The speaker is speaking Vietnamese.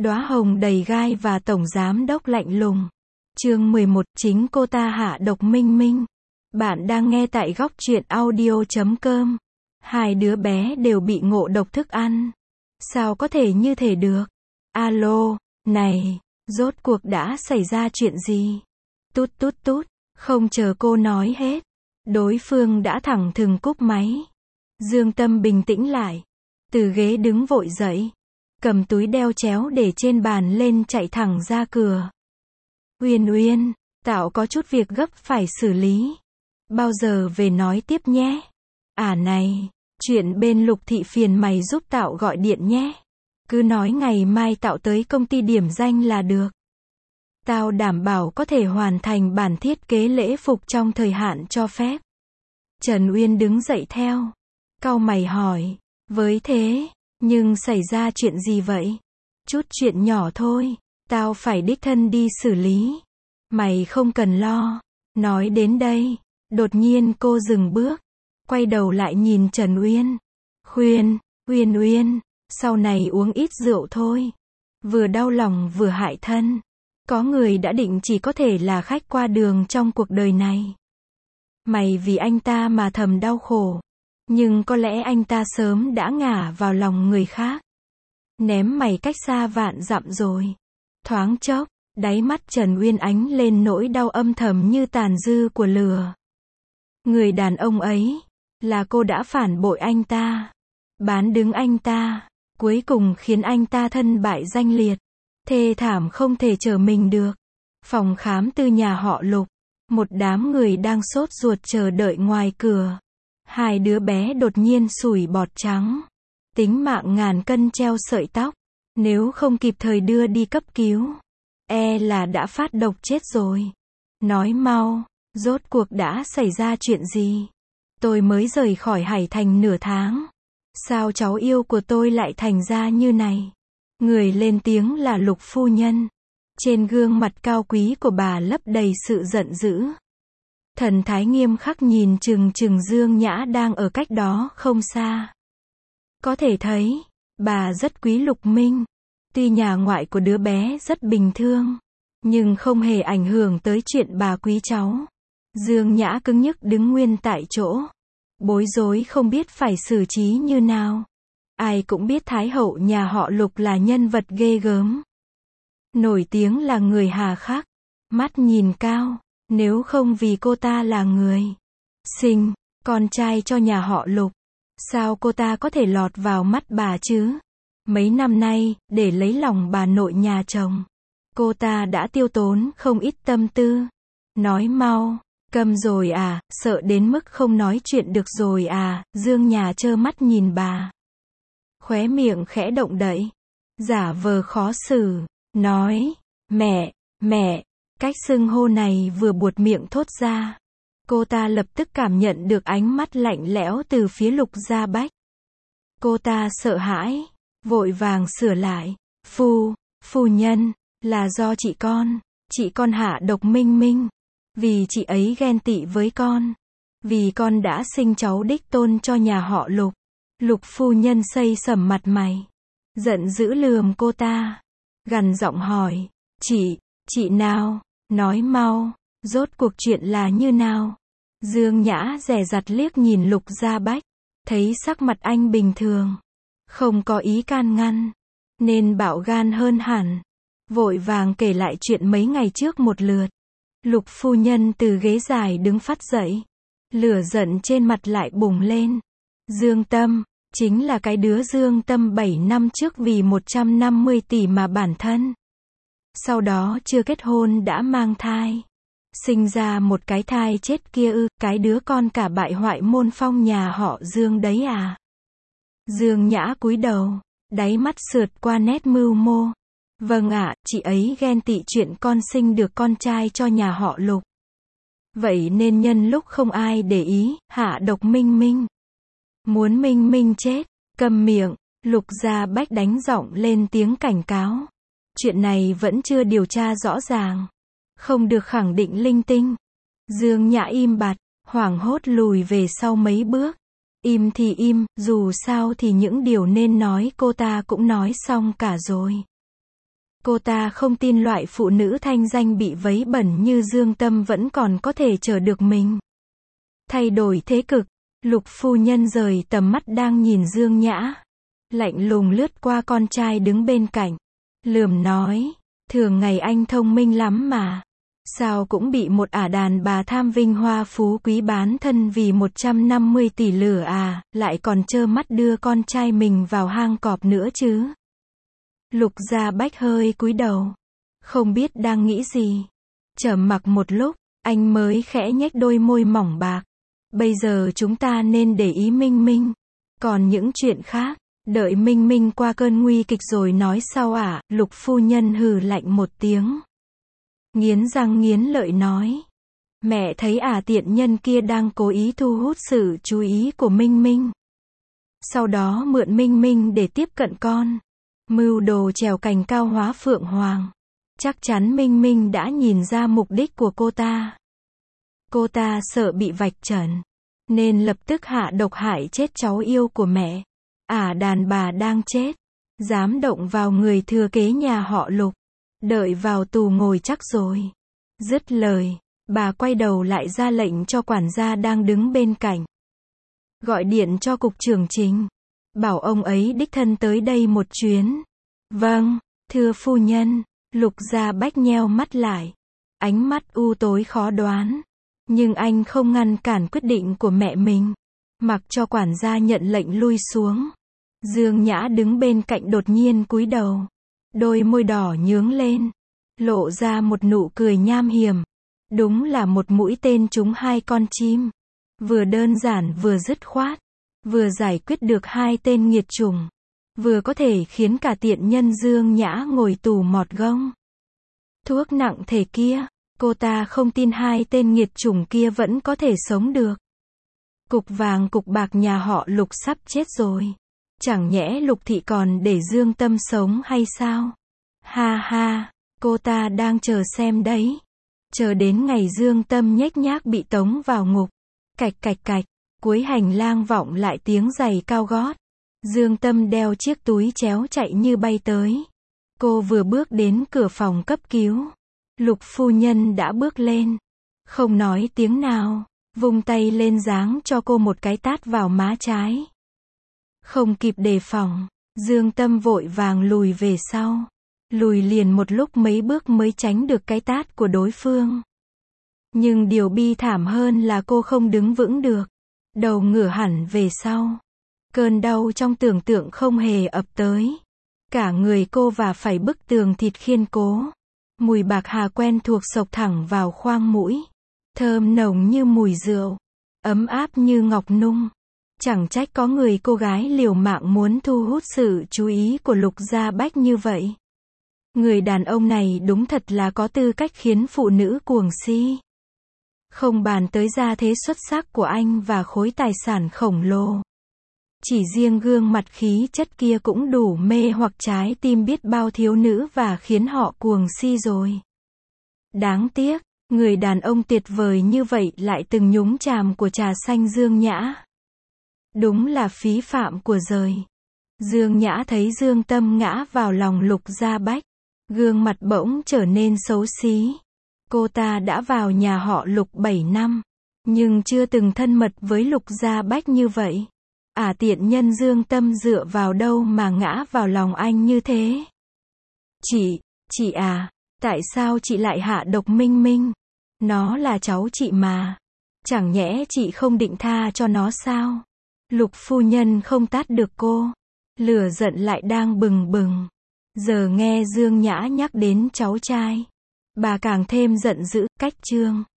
Đóa hồng đầy gai và tổng giám đốc lạnh lùng. Chương 11, chính cô ta hạ độc Minh Minh. Bạn đang nghe tại góc truyện audio.com. Hai đứa bé đều bị ngộ độc thức ăn. Sao có thể như thế được? Alo, này, rốt cuộc đã xảy ra chuyện gì? Tút tút tút, không chờ cô nói hết. Đối phương đã thẳng thừng cúp máy. Dương Tâm bình tĩnh lại. Từ ghế đứng vội dậy. Cầm túi đeo chéo để trên bàn lên chạy thẳng ra cửa. Uyên Uyên, Tạo có chút việc gấp phải xử lý. Bao giờ về nói tiếp nhé. À này, chuyện bên Lục Thị phiền mày giúp Tạo gọi điện nhé. Cứ nói ngày mai Tạo tới công ty điểm danh là được. Tao đảm bảo có thể hoàn thành bản thiết kế lễ phục trong thời hạn cho phép. Trần Uyên đứng dậy theo. Cau mày hỏi, với thế, nhưng xảy ra chuyện gì vậy? Chút chuyện nhỏ thôi, tao phải đích thân đi xử lý. Mày không cần lo. Nói đến đây, đột nhiên cô dừng bước, quay đầu lại nhìn Trần Uyên. Khuyên, Uyên Uyên, sau này uống ít rượu thôi. Vừa đau lòng vừa hại thân. Có người đã định chỉ có thể là khách qua đường trong cuộc đời này. Mày vì anh ta mà thầm đau khổ. Nhưng có lẽ anh ta sớm đã ngả vào lòng người khác. Ném mày cách xa vạn dặm rồi. Thoáng chốc, đáy mắt Trần Uyên ánh lên nỗi đau âm thầm như tàn dư của lửa. Người đàn ông ấy, là cô đã phản bội anh ta. Bán đứng anh ta, cuối cùng khiến anh ta thân bại danh liệt. Thê thảm không thể trở mình được. Phòng khám tư nhà họ Lục. Một đám người đang sốt ruột chờ đợi ngoài cửa. Hai đứa bé đột nhiên sủi bọt trắng. Tính mạng ngàn cân treo sợi tóc. Nếu không kịp thời đưa đi cấp cứu, e là đã phát độc chết rồi. Nói mau, rốt cuộc đã xảy ra chuyện gì? Tôi mới rời khỏi Hải Thành nửa tháng. Sao cháu yêu của tôi lại thành ra như này? Người lên tiếng là Lục phu nhân. Trên gương mặt cao quý của bà lấp đầy sự giận dữ. Thần thái nghiêm khắc nhìn chừng chừng Dương Nhã đang ở cách đó không xa. Có thể thấy, bà rất quý Lục Minh. Tuy nhà ngoại của đứa bé rất bình thường, nhưng không hề ảnh hưởng tới chuyện bà quý cháu. Dương Nhã cứng nhức đứng nguyên tại chỗ. Bối rối không biết phải xử trí như nào. Ai cũng biết Thái hậu nhà họ Lục là nhân vật ghê gớm. Nổi tiếng là người hà khắc, mắt nhìn cao, nếu không vì cô ta là người sinh con trai cho nhà họ Lục, sao cô ta có thể lọt vào mắt bà chứ? Mấy năm nay, để lấy lòng bà nội nhà chồng, cô ta đã tiêu tốn không ít tâm tư. Nói mau, câm rồi à, sợ đến mức không nói chuyện được rồi à? Dương Nhà trơ mắt nhìn bà. Khóe miệng khẽ động đậy, giả vờ khó xử, nói, mẹ, cách xưng hô này vừa buột miệng thốt ra. Cô ta lập tức cảm nhận được ánh mắt lạnh lẽo từ phía Lục Gia Bách. Cô ta sợ hãi, vội vàng sửa lại, phu nhân, là do chị con hạ độc Minh Minh. Vì chị ấy ghen tị với con. Vì con đã sinh cháu đích tôn cho nhà họ Lục. Lục phu nhân xây sẩm mặt mày. Giận dữ lườm cô ta. Gằn giọng hỏi, chị nào, nói mau, rốt cuộc chuyện là như nào? Dương Nhã dè dặt liếc nhìn Lục Gia Bách. Thấy sắc mặt anh bình thường, không có ý can ngăn, nên bạo gan hơn hẳn. Vội vàng kể lại chuyện mấy ngày trước một lượt. Lục phu nhân từ ghế dài đứng phắt dậy. Lửa giận trên mặt lại bùng lên. Dương Tâm, chính là cái đứa Dương Tâm 7 năm trước vì 150 tỷ mà bản thân. Sau đó chưa kết hôn đã mang thai. Sinh ra một cái thai chết kia ư, cái đứa con cả bại hoại môn phong nhà họ Dương đấy à? Dương Nhã cúi đầu, đáy mắt sượt qua nét mưu mô. Vâng ạ, chị ấy ghen tị chuyện con sinh được con trai cho nhà họ Lục. Vậy nên nhân lúc không ai để ý, hạ độc Minh Minh. Muốn Minh Minh chết, câm miệng. Lục Gia Bách đánh giọng lên tiếng cảnh cáo. Chuyện này vẫn chưa điều tra rõ ràng, không được khẳng định linh tinh. Dương Nhã im bặt, hoảng hốt lùi về sau mấy bước. Im thì im, dù sao thì những điều nên nói cô ta cũng nói xong cả rồi. Cô ta không tin loại phụ nữ thanh danh bị vấy bẩn như Dương Tâm vẫn còn có thể chờ được mình. Thay đổi thế cực, Lục phu nhân rời tầm mắt đang nhìn Dương Nhã. Lạnh lùng lướt qua con trai đứng bên cạnh. Lườm nói, thường ngày anh thông minh lắm mà. Sao cũng bị một ả đàn bà tham vinh hoa phú quý bán thân vì 150 tỷ lửa à, lại còn trơ mắt đưa con trai mình vào hang cọp nữa chứ. Lục Gia Bách hơi cúi đầu. Không biết đang nghĩ gì. Trầm mặc một lúc, anh mới khẽ nhếch đôi môi mỏng bạc. Bây giờ chúng ta nên để ý Minh Minh. Còn những chuyện khác, đợi Minh Minh qua cơn nguy kịch rồi nói sau ạ. Lục phu nhân hừ lạnh một tiếng. Nghiến răng nghiến lợi nói. Mẹ thấy tiện nhân kia đang cố ý thu hút sự chú ý của Minh Minh. Sau đó mượn Minh Minh để tiếp cận con. Mưu đồ trèo cành cao hóa phượng hoàng. Chắc chắn Minh Minh đã nhìn ra mục đích của cô ta. Cô ta sợ bị vạch trần, nên lập tức hạ độc hại chết cháu yêu của mẹ. Đàn bà đang chết, dám động vào người thừa kế nhà họ Lục. Đợi vào tù ngồi chắc rồi. Dứt lời, bà quay đầu lại ra lệnh cho quản gia đang đứng bên cạnh. Gọi điện cho cục trưởng Trình. Bảo ông ấy đích thân tới đây một chuyến. Vâng, thưa phu nhân. Lục Gia Bách nheo mắt lại. Ánh mắt u tối khó đoán. Nhưng anh không ngăn cản quyết định của mẹ mình. Mặc cho quản gia nhận lệnh lui xuống. Dương Nhã đứng bên cạnh đột nhiên cúi đầu. Đôi môi đỏ nhướng lên. Lộ ra một nụ cười nham hiểm. Đúng là một mũi tên trúng hai con chim. Vừa đơn giản vừa dứt khoát. Vừa giải quyết được hai tên nghiệt chủng. Vừa có thể khiến cả tiện nhân Dương Nhã ngồi tù mọt gông. Thuốc nặng thể kia. Cô ta không tin hai tên nghiệt chủng kia vẫn có thể sống được. Cục vàng cục bạc nhà họ Lục sắp chết rồi. Chẳng nhẽ Lục thị còn để Dương Tâm sống hay sao? Ha ha, cô ta đang chờ xem đấy. Chờ đến ngày Dương Tâm nhếch nhác bị tống vào ngục. Cạch cạch cạch, cuối hành lang vọng lại tiếng giày cao gót. Dương Tâm đeo chiếc túi chéo chạy như bay tới. Cô vừa bước đến cửa phòng cấp cứu. Lục phu nhân đã bước lên. Không nói tiếng nào. Vung tay lên giáng cho cô một cái tát vào má trái. Không kịp đề phòng. Dương Tâm vội vàng lùi về sau. Lùi liền một lúc mấy bước mới tránh được cái tát của đối phương. Nhưng điều bi thảm hơn là cô không đứng vững được. Đầu ngửa hẳn về sau. Cơn đau trong tưởng tượng không hề ập tới. Cả người cô và phải bức tường thịt kiên cố. Mùi bạc hà quen thuộc xộc thẳng vào khoang mũi. Thơm nồng như mùi rượu. Ấm áp như ngọc nung. Chẳng trách có người cô gái liều mạng muốn thu hút sự chú ý của Lục Gia Bách như vậy. Người đàn ông này đúng thật là có tư cách khiến phụ nữ cuồng si. Không bàn tới gia thế xuất sắc của anh và khối tài sản khổng lồ. Chỉ riêng gương mặt khí chất kia cũng đủ mê hoặc trái tim biết bao thiếu nữ và khiến họ cuồng si rồi. Đáng tiếc, người đàn ông tuyệt vời như vậy lại từng nhúng chàm của trà xanh Dương Nhã. Đúng là phí phạm của đời. Dương Nhã thấy Dương Tâm ngã vào lòng Lục Gia Bách. Gương mặt bỗng trở nên xấu xí. Cô ta đã vào nhà họ Lục 7 năm. Nhưng chưa từng thân mật với Lục Gia Bách như vậy. Tiện nhân Dương Tâm dựa vào đâu mà ngã vào lòng anh như thế? Chị tại sao chị lại hạ độc Minh Minh? Nó là cháu chị mà. Chẳng nhẽ chị không định tha cho nó sao? Lục phu nhân không tát được cô. Lửa giận lại đang bừng bừng. Giờ nghe Dương Nhã nhắc đến cháu trai. Bà càng thêm giận dữ, cách chương.